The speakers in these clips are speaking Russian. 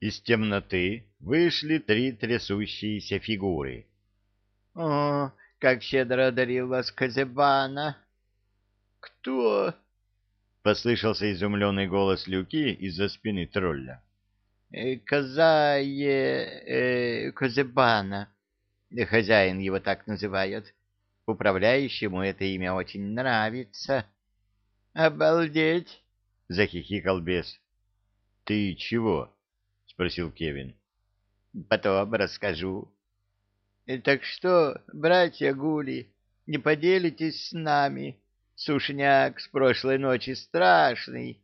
Из темноты вышли три трясущиеся фигуры. — О, как щедро одарил вас Козебана! — Кто? — послышался изумленный голос Люки из-за спины тролля. — Козебана. Хозяин его так называют. Управляющему это имя очень нравится. — Обалдеть! — захихикал бес. — Ты чего? — спросил Кевин. — Потом расскажу. — Так что, братья Гули, не поделитесь с нами? Сушняк с прошлой ночи страшный.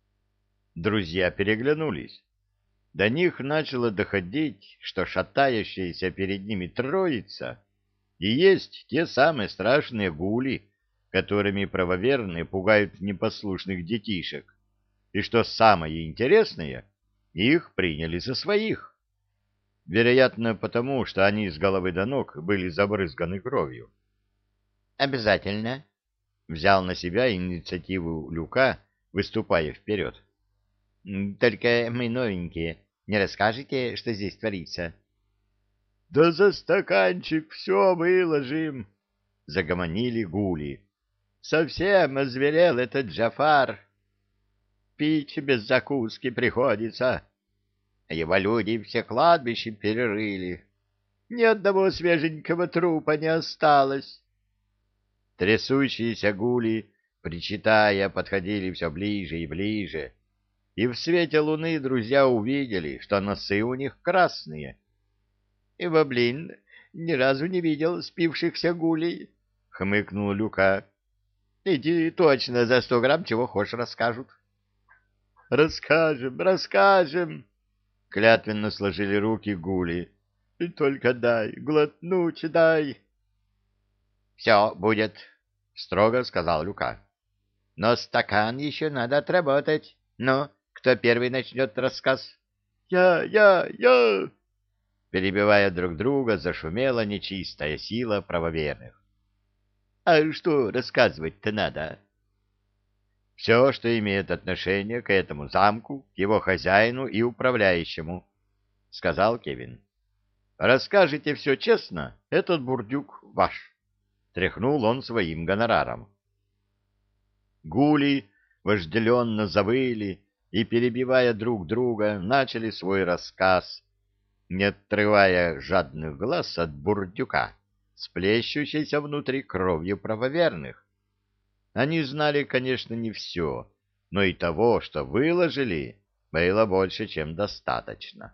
Друзья переглянулись. До них начало доходить, что шатающаяся перед ними троица и есть те самые страшные гули, которыми правоверные пугают непослушных детишек, и что самое интересное, их приняли за своих. Вероятно, потому, что они с головы до ног были забрызганы кровью. Обязательно. Взял на себя инициативу Люка, выступая вперед. Только мы новенькие. Не расскажете, что здесь творится? — Да за стаканчик все выложим, — загомонили гули. — Совсем озверел этот Джафар. Пить без закуски приходится. Его люди все кладбище перерыли. Ни одного свеженького трупа не осталось. Трясущиеся гули, причитая, подходили все ближе и ближе, и в свете луны друзья увидели, что носы у них красные. — Ибо, блин, ни разу не видел спившихся гулей, — хмыкнул Люка. — Эти точно за 100 грамм чего хочешь расскажут. — Расскажем, расскажем, — клятвенно сложили руки гули. — Только дай, глотнуть дай. — Все будет, — строго сказал Люка. — Но стакан еще надо отработать. Ну, кто первый начнет рассказ? — Я! Перебивая друг друга, зашумела нечистая сила правоверных. — А что рассказывать-то надо? — Все, что имеет отношение к этому замку, к его хозяину и управляющему, — сказал Кевин. — Расскажите все честно, этот бурдюк ваш. Тряхнул он своим гонораром. Гули вожделенно завыли и, перебивая друг друга, начали свой рассказ, не отрывая жадных глаз от бурдюка, сплещущейся внутри кровью правоверных. Они знали, конечно, не все, но и того, что выложили, было больше, чем достаточно.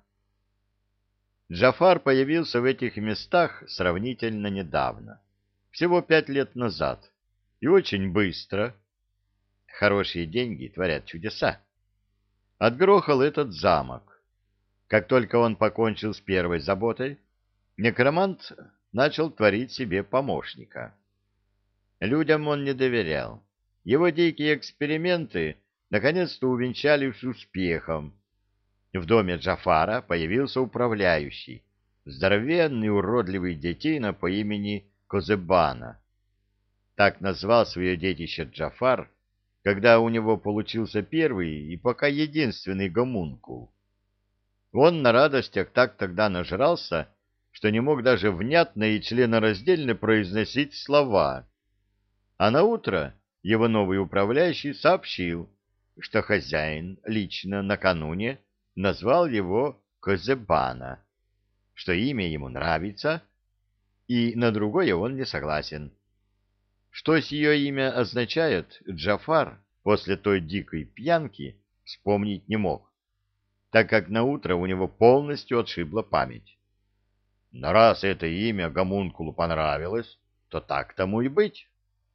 Джафар появился в этих местах сравнительно недавно, всего 5 лет назад, и очень быстро. Хорошие деньги творят чудеса. Отгрохал этот замок. Как только он покончил с первой заботой, некромант начал творить себе помощника. Людям он не доверял. Его дикие эксперименты наконец-то увенчались успехом. В доме Джафара появился управляющий, здоровенный уродливый детина по имени Козебана. Так назвал свое детище Джафар, когда у него получился первый и пока единственный гомункул. Он на радостях так тогда нажрался, что не мог даже внятно и членораздельно произносить слова. А наутро его новый управляющий сообщил, что хозяин лично накануне назвал его Козебана, что имя ему нравится, и на другое он не согласен. Что сие имя означает, Джафар после той дикой пьянки вспомнить не мог, так как наутро у него полностью отшибла память. Но раз это имя гомункулу понравилось, то так тому и быть.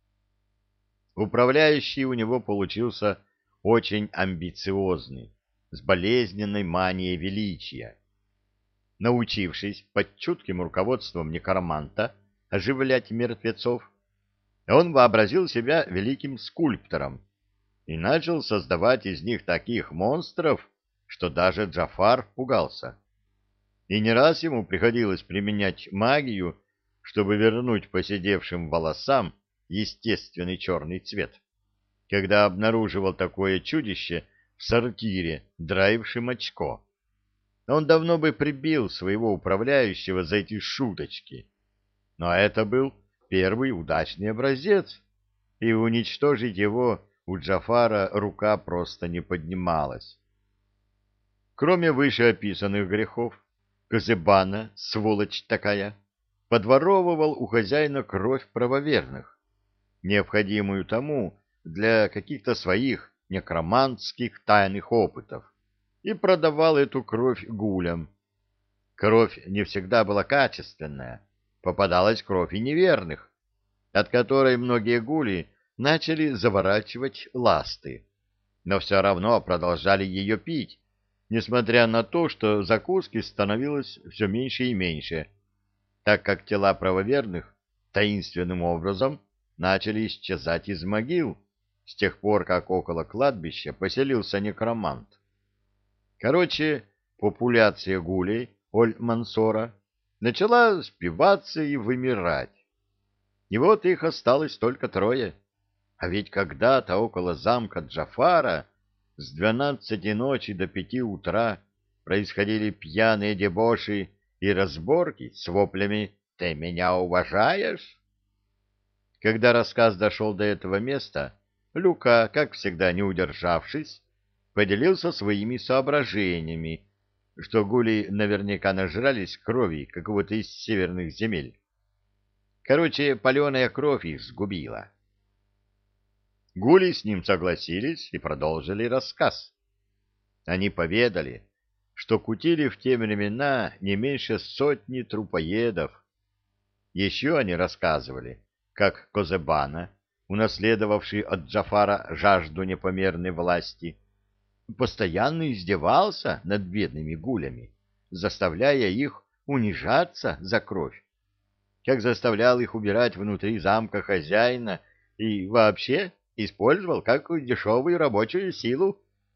Управляющий у него получился очень амбициозный, с болезненной манией величия. Научившись под чутким руководством некроманта оживлять мертвецов, он вообразил себя великим скульптором и начал создавать из них таких монстров, что даже Джафар пугался. И не раз ему приходилось применять магию, чтобы вернуть поседевшим волосам естественный черный цвет, когда обнаруживал такое чудище в сортире, драившем очко. он давно бы прибил своего управляющего за эти шуточки. Но это был первый удачный образец, и уничтожить его у Джафара рука просто не поднималась. Кроме вышеописанных грехов, Козебана, сволочь такая, подворовывал у хозяина кровь правоверных, необходимую тому для каких-то своих некромантских тайных опытов, и продавал эту кровь гулям. Кровь не всегда была качественная, попадалась кровь и неверных, от которой многие гули начали заворачивать ласты, но все равно продолжали ее пить, несмотря на то, что закуски становилось все меньше и меньше, так как тела правоверных таинственным образом начали исчезать из могил с тех пор, как около кладбища поселился некромант. Короче, популяция гулей Оль-Мансора начала спиваться и вымирать. И вот их осталось только 3. А ведь когда-то около замка Джафара с 12 ночи до 5 утра происходили пьяные дебоши и разборки с воплями «Ты меня уважаешь?». Когда рассказ дошел до этого места, Люка, как всегда не удержавшись, поделился своими соображениями, что гули наверняка нажрались крови какого-то из северных земель. Короче, паленая кровь их сгубила. Гули с ним согласились и продолжили рассказ. Они поведали, что кутили в те времена не меньше 100 трупоедов. Еще они рассказывали, как Козебана, унаследовавший от Джафара жажду непомерной власти, постоянно издевался над бедными гулями, заставляя их унижаться за кровь, как заставлял их убирать внутри замка хозяина и вообще использовал как дешевую рабочую силу.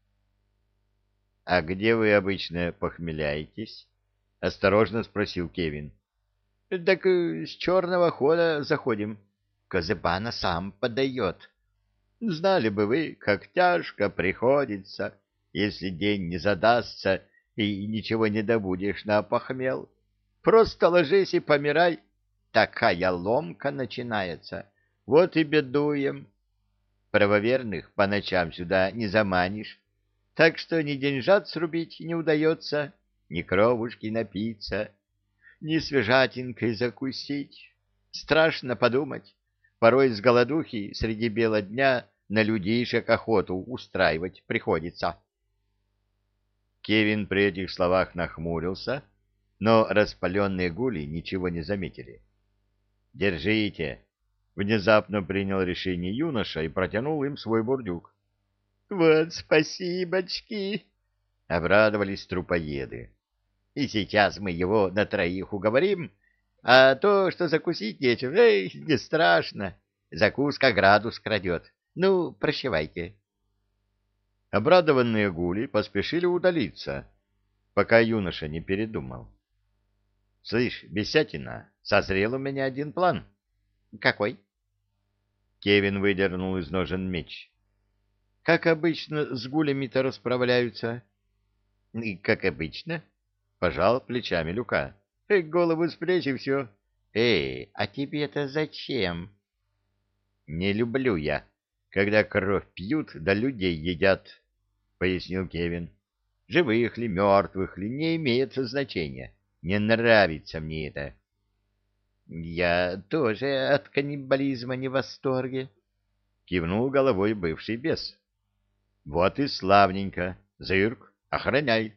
— А где вы обычно похмеляетесь? — осторожно спросил Кевин. — Так с черного хода заходим. Козебана сам подает. Знали бы вы, как тяжко приходится, если день не задастся и ничего не добудешь на похмел. Просто ложись и помирай. Такая ломка начинается. Вот и бедуем. Правоверных по ночам сюда не заманишь, так что ни деньжат срубить не удается, ни кровушки напиться, ни свежатинкой закусить. Страшно подумать, порой с голодухи среди бела дня на людишек охоту устраивать приходится. Кевин при этих словах нахмурился, но распаленные гули ничего не заметили. «Держите!» — внезапно принял решение юноша и протянул им свой бурдюк. «Вот спасибочки!» — обрадовались трупоеды. «И сейчас мы его на 3 уговорим, а то, что закусить нечем, не страшно. Закуска градус крадет. Ну, прощавайте». Обрадованные гули поспешили удалиться, пока юноша не передумал. — Слышь, бесятина, созрел у меня один план. — Какой? Кевин выдернул из ножен меч. — Как обычно с гулями-то расправляются? — И как обычно, — пожал плечами Люка. — Голову с плеч и все. — а тебе-то зачем? — Не люблю я, когда кровь пьют да людей едят, — пояснил Кевин. — Живых ли, мертвых ли, не имеет значения. Не нравится мне это. — Я тоже от каннибализма не в восторге, — кивнул головой бывший бес. — Вот и славненько. Зырк, охраняй.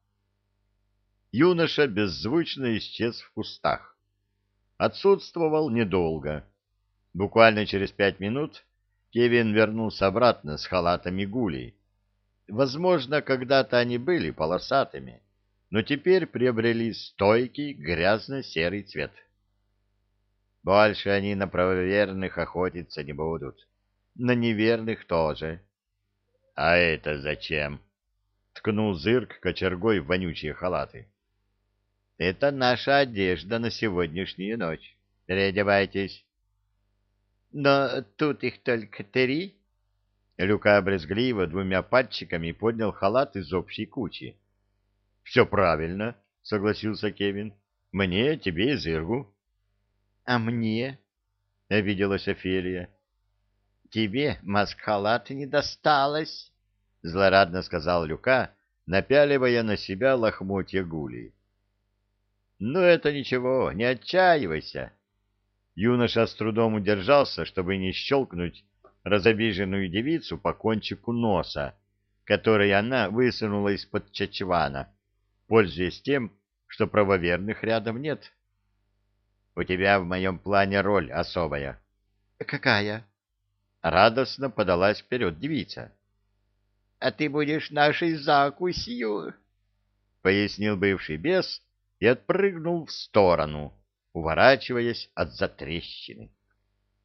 Юноша беззвучно исчез в кустах. Отсутствовал недолго. Буквально через 5 минут Кевин вернулся обратно с халатами гулей. Возможно, когда-то они были полосатыми, но теперь приобрели стойкий грязно-серый цвет. Больше они на правоверных охотиться не будут, на неверных тоже. — А это зачем? — ткнул Зырк кочергой в вонючие халаты. — Это наша одежда на сегодняшнюю ночь. Переодевайтесь. — Но тут их только 3. Люка брезгливо 2 пальчиками поднял халат из общей кучи. Все правильно, согласился Кевин. Мне, тебе и Зыргу. А мне? — обиделась Офелия. — Тебе маскхалат не досталось, — злорадно сказал Люка, напяливая на себя лохмотья гули. — Ну, это ничего, не отчаивайся. Юноша с трудом удержался, чтобы не щелкнуть разобиженную девицу по кончику носа, который она высунула из-под чачвана, пользуясь тем, что правоверных рядом нет. — У тебя в моем плане роль особая. — Какая? — радостно подалась вперед девица. — А ты будешь нашей закусью, — пояснил бывший бес и отпрыгнул в сторону, уворачиваясь от затрещины.